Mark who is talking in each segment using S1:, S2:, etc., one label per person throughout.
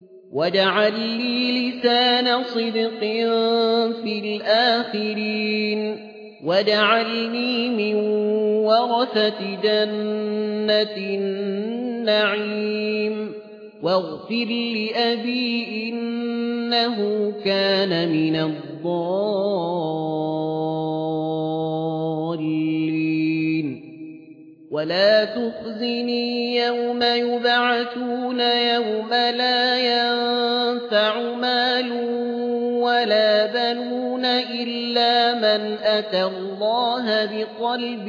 S1: واجعل لي لسان صدق في الآخرين واجعلني من ورثة جنة النعيم واغفر لأبي إنه كان من الضالين ولا تخزني يوم يبعثون يوم لا ينفع مال ولا بنون إلا من أتى الله بقلب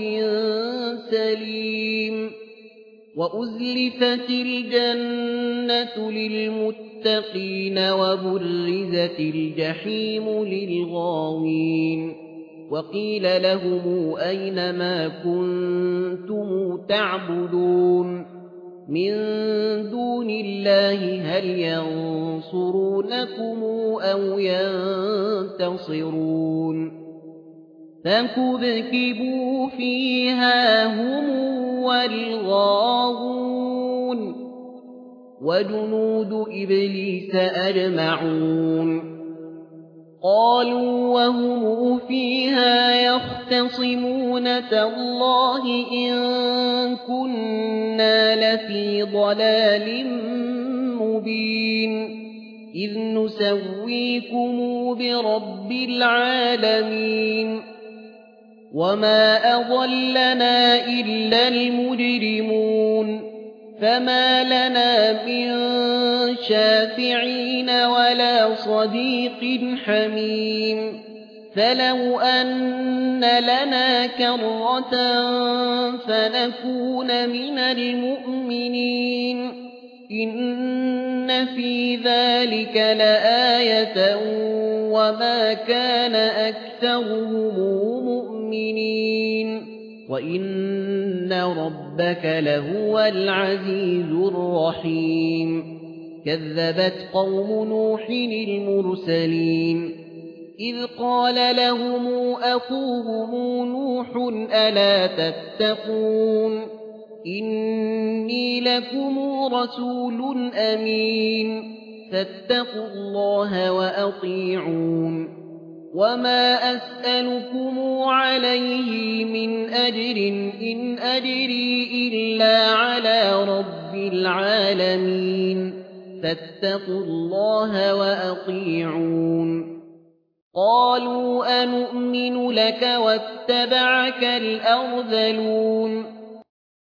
S1: سليم وأزلفت الجنة للمتقين وبرزت الجحيم للغاوين وقيل لهم أين ما كنتم تعبدون من دون الله هل ينصرونكم أو ينتصرون فكبكبوا فيها هم والغاوون وجنود إبليس أجمعون قالوا وهم فيها يختصمون تالله إن كنا لفي ضلال مبين إذ نسويكم برب العالمين وما أضلنا إلا المجرمون فما لنا من شافعين ولا صديق حميم فلو أن لنا كرة فنكون من المؤمنين إن في ذلك لآية وما كان أكثرهم مؤمنين وإن ربك لهو العزيز الرحيم كذبت قوم نوح المرسلين إذ قال لهم أخوهم نوح ألا تتقون إني لكم رسول أمين فاتقوا الله وأطيعون وما أسألكم عليه من أجر إن أجري إلا على رب العالمين فاتقوا الله وأطيعون قالوا أنؤمن لك واتبعك الأرذلون